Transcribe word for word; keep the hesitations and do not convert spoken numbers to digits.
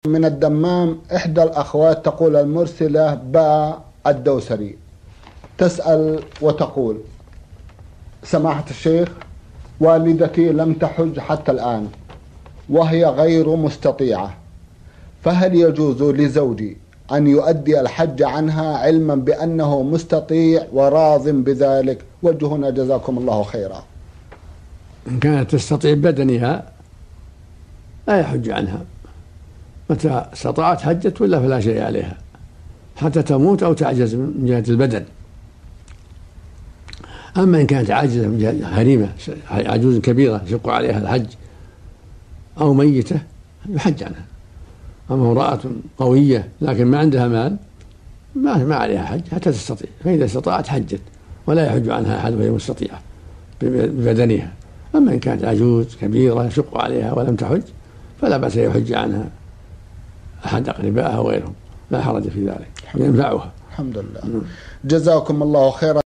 من الدمام إحدى الأخوات تقول المرسلة باء الدوسري تسأل وتقول: سماحة الشيخ، والدتي لم تحج حتى الآن وهي غير مستطيعة، فهل يجوز لزوجي أن يؤدي الحج عنها علما بأنه مستطيع وراض بذلك؟ وجهنا جزاكم الله خيرا. إن كانت تستطيع بدنها لا يحج عنها، متى استطاعت حجت ولا فلا شيء عليها حتى تموت أو تعجز من جهة البدن. أما إن كانت عاجزة من جهة هريمة عجوز كبيرة يشق عليها الحج أو ميتة يحج عنها. أما امرأة قوية لكن ما عندها مال ما ما عليها حج حتى تستطيع، فإذا استطاعت حجت ولا يحج عنها أحد وهي مستطيعة ببدنها. أما إن كانت عجوز كبيرة يشق عليها ولم تحج فلا بأس يحج عنها أحد أقربائها وغيرهم، لا حرج في ذلك، ينفعها. الحمد لله. جزاكم الله خيرا.